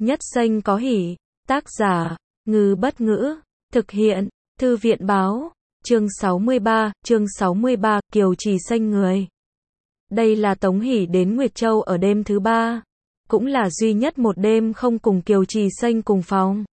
Nhất danh có hỷ. Tác giả, Ngư Bất Ngữ. Thực hiện, Thư viện Báo. Chương 63, Kiều Trì xanh người. Đây là Tống Hỷ đến Nguyệt Châu ở đêm thứ 3. Cũng là duy nhất một đêm không cùng Kiều Trì xanh cùng phòng.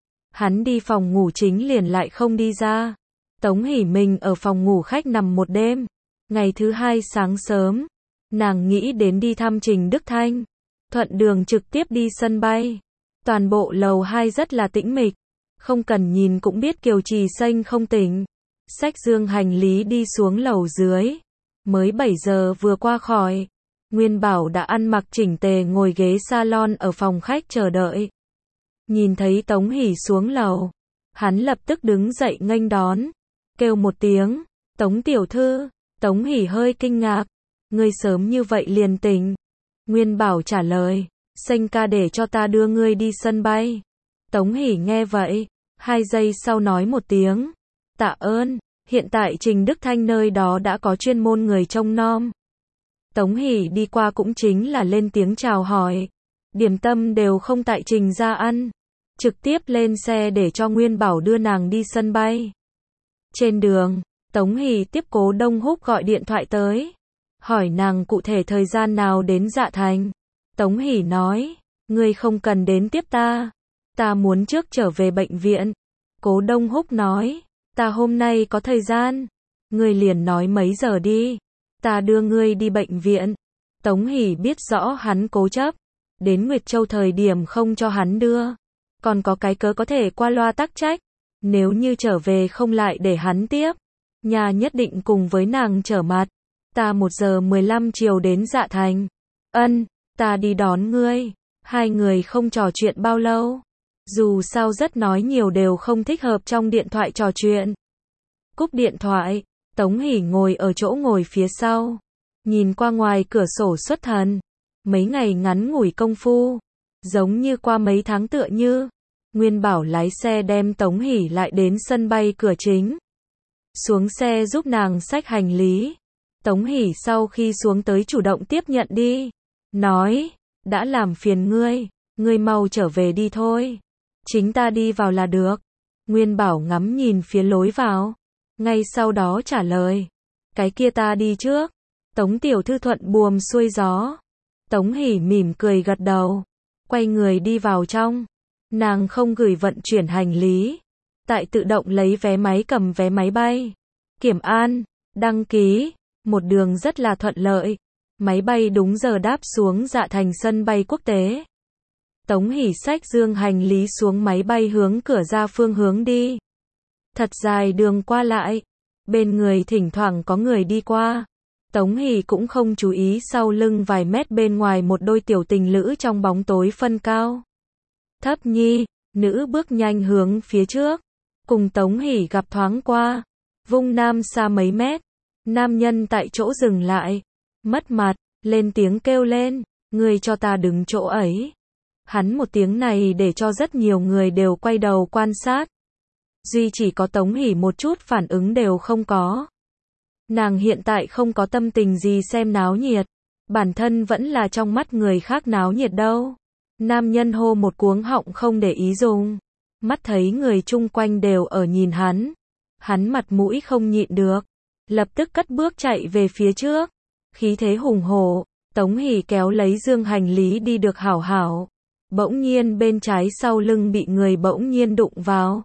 Hắn đi phòng ngủ chính liền lại không đi ra. Tống Hỷ mình ở phòng ngủ khách nằm một đêm. Ngày thứ 2 sáng sớm, nàng nghĩ đến đi thăm Trình Đức Thanh. Thuận đường trực tiếp đi sân bay. Toàn bộ lầu 2 rất là tĩnh mịch. Không cần nhìn cũng biết Kiều Trì xanh không tỉnh. Xách dương hành lý đi xuống lầu dưới. Mới 7 giờ vừa qua khỏi. Nguyên Bảo đã ăn mặc chỉnh tề ngồi ghế salon ở phòng khách chờ đợi. Nhìn thấy Tống Hỷ xuống lầu, hắn lập tức đứng dậy nghênh đón. Kêu một tiếng, Tống tiểu thư. Tống Hỷ hơi kinh ngạc. Ngươi sớm như vậy liền tỉnh. Nguyên Bảo trả lời, xanh ca để cho ta đưa ngươi đi sân bay. Tống Hỷ nghe vậy, 2 giây sau nói một tiếng, tạ ơn. Hiện tại Trình Đức Thanh nơi đó đã có chuyên môn người trông nom. Tống Hỷ đi qua cũng chính là lên tiếng chào hỏi. Điểm tâm đều không tại Trình ra ăn. Trực tiếp lên xe để cho Nguyên Bảo đưa nàng đi sân bay. Trên đường, Tống Hỷ tiếp Cố Đông Húc gọi điện thoại tới. Hỏi nàng cụ thể thời gian nào đến Dạ Thành. Tống Hỷ nói, ngươi không cần đến tiếp ta. Ta muốn trước trở về bệnh viện. Cố Đông Húc nói, ta hôm nay có thời gian. Ngươi liền nói mấy giờ đi. Ta đưa ngươi đi bệnh viện. Tống Hỷ biết rõ hắn cố chấp. Đến Nguyệt Châu thời điểm không cho hắn đưa. Còn có cái cớ có thể qua loa tắc trách. Nếu như trở về không lại để hắn tiếp. Nhà nhất định cùng với nàng trở mặt. Ta 1 giờ 15 chiều đến Dạ Thành. Ân, ta đi đón ngươi. Hai người không trò chuyện bao lâu. Dù sao rất nói nhiều đều không thích hợp trong điện thoại trò chuyện. Cúp điện thoại, Tống Hỷ ngồi ở chỗ ngồi phía sau. Nhìn qua ngoài cửa sổ xuất thần. Mấy ngày ngắn ngủi công phu. Giống như qua mấy tháng tựa như. Nguyên Bảo lái xe đem Tống Hỷ lại đến sân bay cửa chính. Xuống xe giúp nàng xách hành lý. Tống Hỷ sau khi xuống tới chủ động tiếp nhận đi. Nói, đã làm phiền ngươi. Ngươi mau trở về đi thôi. Chính ta đi vào là được. Nguyên Bảo ngắm nhìn phía lối vào. Ngay sau đó trả lời. Cái kia ta đi trước. Tống tiểu thư thuận buồm xuôi gió. Tống Hỷ mỉm cười gật đầu. Quay người đi vào trong. Nàng không gửi vận chuyển hành lý. Tại tự động lấy vé máy cầm vé máy bay. Kiểm an, đăng ký. Một đường rất là thuận lợi. Máy bay đúng giờ đáp xuống Dạ Thành sân bay quốc tế. Tống Hỷ xách dương hành lý xuống máy bay hướng cửa ra phương hướng đi. Thật dài đường qua lại. Bên người thỉnh thoảng có người đi qua. Tống Hỷ cũng không chú ý sau lưng vài mét bên ngoài một đôi tiểu tình lữ trong bóng tối phân cao. Thấp nhi, nữ bước nhanh hướng phía trước. Cùng Tống Hỷ gặp thoáng qua. Vung nam xa mấy mét. Nam nhân tại chỗ dừng lại. Mất mặt, lên tiếng kêu lên. Ngươi cho ta đứng chỗ ấy. Hắn một tiếng này để cho rất nhiều người đều quay đầu quan sát. Duy chỉ có Tống Hỷ một chút phản ứng đều không có. Nàng hiện tại không có tâm tình gì xem náo nhiệt. Bản thân vẫn là trong mắt người khác náo nhiệt đâu. Nam nhân hô một cuống họng không để ý dùng. Mắt thấy người chung quanh đều ở nhìn hắn. Hắn mặt mũi không nhịn được. Lập tức cất bước chạy về phía trước. Khí thế hùng hổ. Tống Hỷ kéo lấy dương hành lý đi được hảo hảo. Bỗng nhiên bên trái sau lưng bị người bỗng nhiên đụng vào.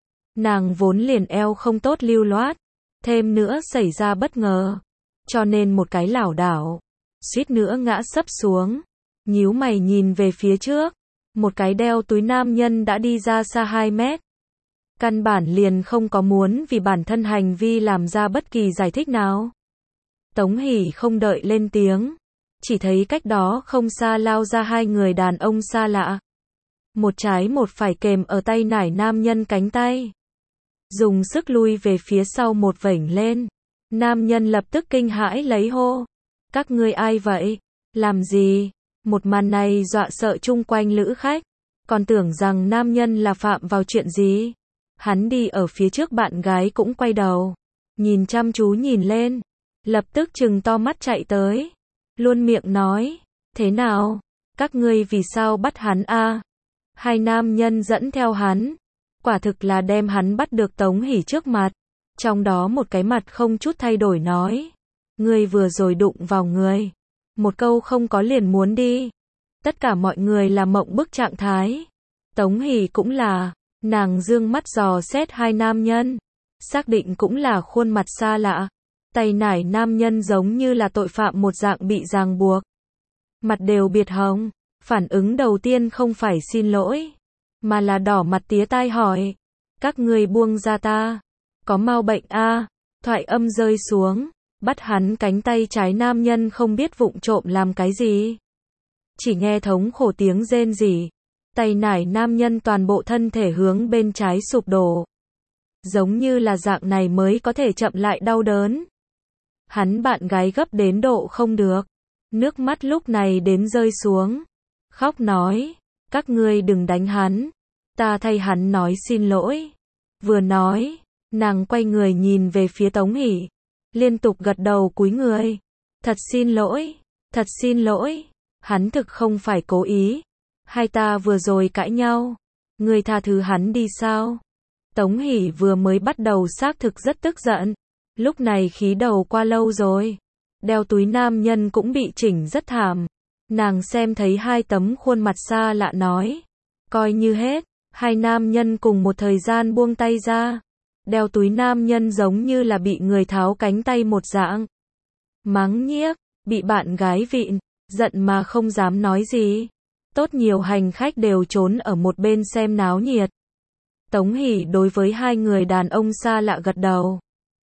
Nàng vốn liền eo không tốt lưu loát. Thêm nữa xảy ra bất ngờ. Cho nên một cái lảo đảo. Suýt nữa ngã sấp xuống. Nhíu mày nhìn về phía trước. Một cái đeo túi nam nhân đã đi ra xa 2 mét. Căn bản liền không có muốn vì bản thân hành vi làm ra bất kỳ giải thích nào. Tống Hỷ không đợi lên tiếng. Chỉ thấy cách đó không xa lao ra 2 người đàn ông xa lạ. Một trái một phải kềm ở tay nải nam nhân cánh tay. Dùng sức lui về phía sau một vểnh lên. Nam nhân lập tức kinh hãi lấy hô. Các ngươi ai vậy? Làm gì? Một màn này dọa sợ chung quanh lữ khách. Còn tưởng rằng nam nhân là phạm vào chuyện gì. Hắn đi ở phía trước bạn gái cũng quay đầu. Nhìn chăm chú nhìn lên. Lập tức trừng to mắt chạy tới. Luôn miệng nói. Thế nào? Các ngươi vì sao bắt hắn a? Hai nam nhân dẫn theo hắn, quả thực là đem hắn bắt được Tống Hỷ trước mặt. Trong đó một cái mặt không chút thay đổi nói, ngươi vừa rồi đụng vào người. Một câu không có liền muốn đi. Tất cả mọi người là mộng bức trạng thái. Tống Hỷ cũng là, nàng dương mắt dò xét hai nam nhân. Xác định cũng là khuôn mặt xa lạ. Tay nải nam nhân giống như là tội phạm một dạng bị ràng buộc. Mặt đều biệt hồng. Phản ứng đầu tiên không phải xin lỗi, mà là đỏ mặt tía tai hỏi, các ngươi buông ra ta, có mau bệnh a? Thoại âm rơi xuống, bắt hắn cánh tay trái nam nhân không biết vụng trộm làm cái gì. Chỉ nghe thống khổ tiếng rên rỉ, tay nải nam nhân toàn bộ thân thể hướng bên trái sụp đổ. Giống như là dạng này mới có thể chậm lại đau đớn. Hắn bạn gái gấp đến độ không được, nước mắt lúc này đến rơi xuống. Khóc nói, các ngươi đừng đánh hắn, ta thay hắn nói xin lỗi. Vừa nói, nàng quay người nhìn về phía Tống Hỷ, liên tục gật đầu cúi người. Thật xin lỗi, hắn thực không phải cố ý. Hai ta vừa rồi cãi nhau, ngươi tha thứ hắn đi sao? Tống Hỷ vừa mới bắt đầu xác thực rất tức giận, lúc này khí đầu qua lâu rồi. Đeo túi nam nhân cũng bị chỉnh rất thảm. Nàng xem thấy hai tấm khuôn mặt xa lạ nói, coi như hết. Hai nam nhân cùng một thời gian buông tay ra. Đeo túi nam nhân giống như là bị người tháo cánh tay một dạng. Mắng nhiếc, bị bạn gái vịn, giận mà không dám nói gì. Tốt nhiều hành khách đều trốn ở một bên xem náo nhiệt. Tống Hỷ đối với hai người đàn ông xa lạ gật đầu.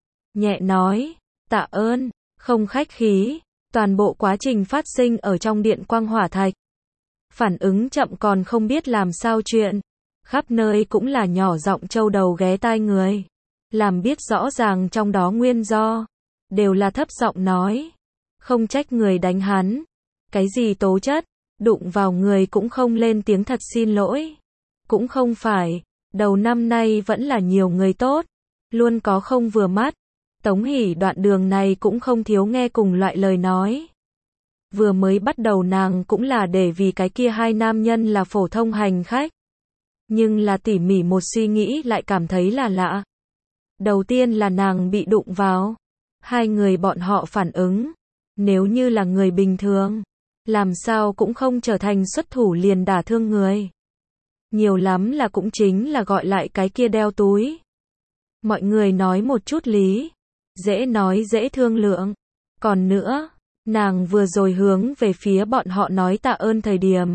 Nhẹ nói, tạ ơn, không khách khí. Toàn bộ quá trình phát sinh ở trong điện quang hỏa thạch. Phản ứng chậm còn không biết làm sao chuyện. Khắp nơi cũng là nhỏ giọng trâu đầu ghé tai người. Làm biết rõ ràng trong đó nguyên do. Đều là thấp giọng nói. Không trách người đánh hắn. Cái gì tố chất, đụng vào người cũng không lên tiếng thật xin lỗi. Cũng không phải, đầu năm nay vẫn là nhiều người tốt. Luôn có không vừa mắt. Tống Hỷ đoạn đường này cũng không thiếu nghe cùng loại lời nói. Vừa mới bắt đầu nàng cũng là để vì cái kia hai nam nhân là phổ thông hành khách. Nhưng là tỉ mỉ một suy nghĩ lại cảm thấy là lạ. Đầu tiên là nàng bị đụng vào. Hai người bọn họ phản ứng. Nếu như là người bình thường, làm sao cũng không trở thành xuất thủ liền đả thương người. Nhiều lắm là cũng chính là gọi lại cái kia đeo túi. Mọi người nói một chút lý. Dễ nói dễ thương lượng. Còn nữa, nàng vừa rồi hướng về phía bọn họ nói tạ ơn thời điểm.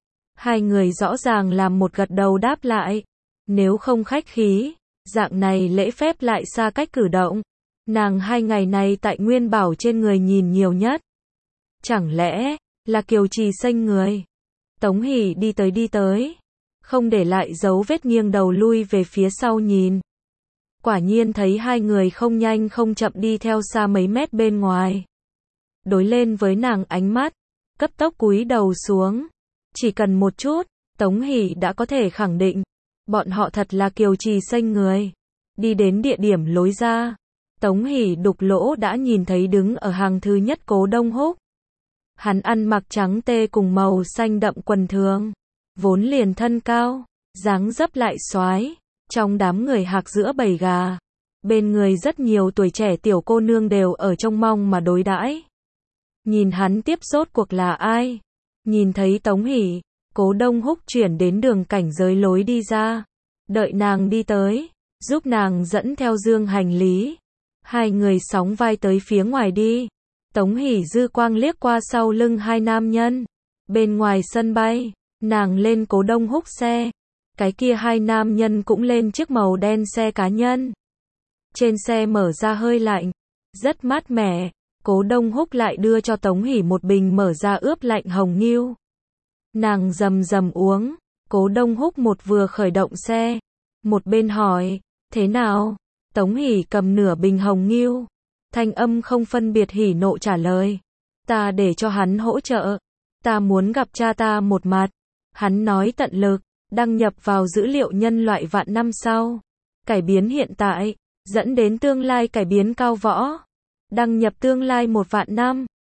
Hai người rõ ràng làm một gật đầu đáp lại. Nếu không khách khí, dạng này lễ phép lại xa cách cử động. Nàng hai ngày này tại Nguyên Bảo trên người nhìn nhiều nhất. Chẳng lẽ là Kiều Trì xanh người? Tống Hỷ đi tới. Không để lại dấu vết nghiêng đầu lui về phía sau nhìn. Quả nhiên thấy hai người không nhanh không chậm đi theo xa mấy mét bên ngoài. Đối lên với nàng ánh mắt, cấp tốc cúi đầu xuống. Chỉ cần một chút, Tống Hỷ đã có thể khẳng định, bọn họ thật là Kiều Trì xanh người. Đi đến địa điểm lối ra, Tống Hỷ đục lỗ đã nhìn thấy đứng ở hàng thứ nhất Cố Đông Húc. Hắn ăn mặc trắng tê cùng màu xanh đậm quần thường, vốn liền thân cao, dáng dấp lại xoái. Trong đám người hạc giữa bầy gà, bên người rất nhiều tuổi trẻ tiểu cô nương đều ở trông mong mà đối đãi. Nhìn hắn tiếp rốt cuộc là ai? Nhìn thấy Tống Hỷ, Cố Đông Húc chuyển đến đường cảnh giới lối đi ra. Đợi nàng đi tới, giúp nàng dẫn theo dương hành lý. Hai người sóng vai tới phía ngoài đi. Tống Hỷ dư quang liếc qua sau lưng hai nam nhân. Bên ngoài sân bay, nàng lên Cố Đông Húc xe. Cái kia hai nam nhân cũng lên chiếc màu đen xe cá nhân. Trên xe mở ra hơi lạnh, rất mát mẻ. Cố Đông Húc lại đưa cho Tống Hỷ một bình mở ra ướp lạnh hồng nghiêu. Nàng rầm rầm uống. Cố Đông Húc một vừa khởi động xe, một bên hỏi, thế nào? Tống Hỷ cầm nửa bình hồng nghiêu, thanh âm không phân biệt hỉ nộ trả lời, ta để cho hắn hỗ trợ, ta muốn gặp cha ta một mặt. Hắn nói tận lực đăng nhập vào dữ liệu nhân loại vạn năm sau, cải biến hiện tại, dẫn đến tương lai cải biến cao võ. Đăng nhập tương lai 1 vạn năm.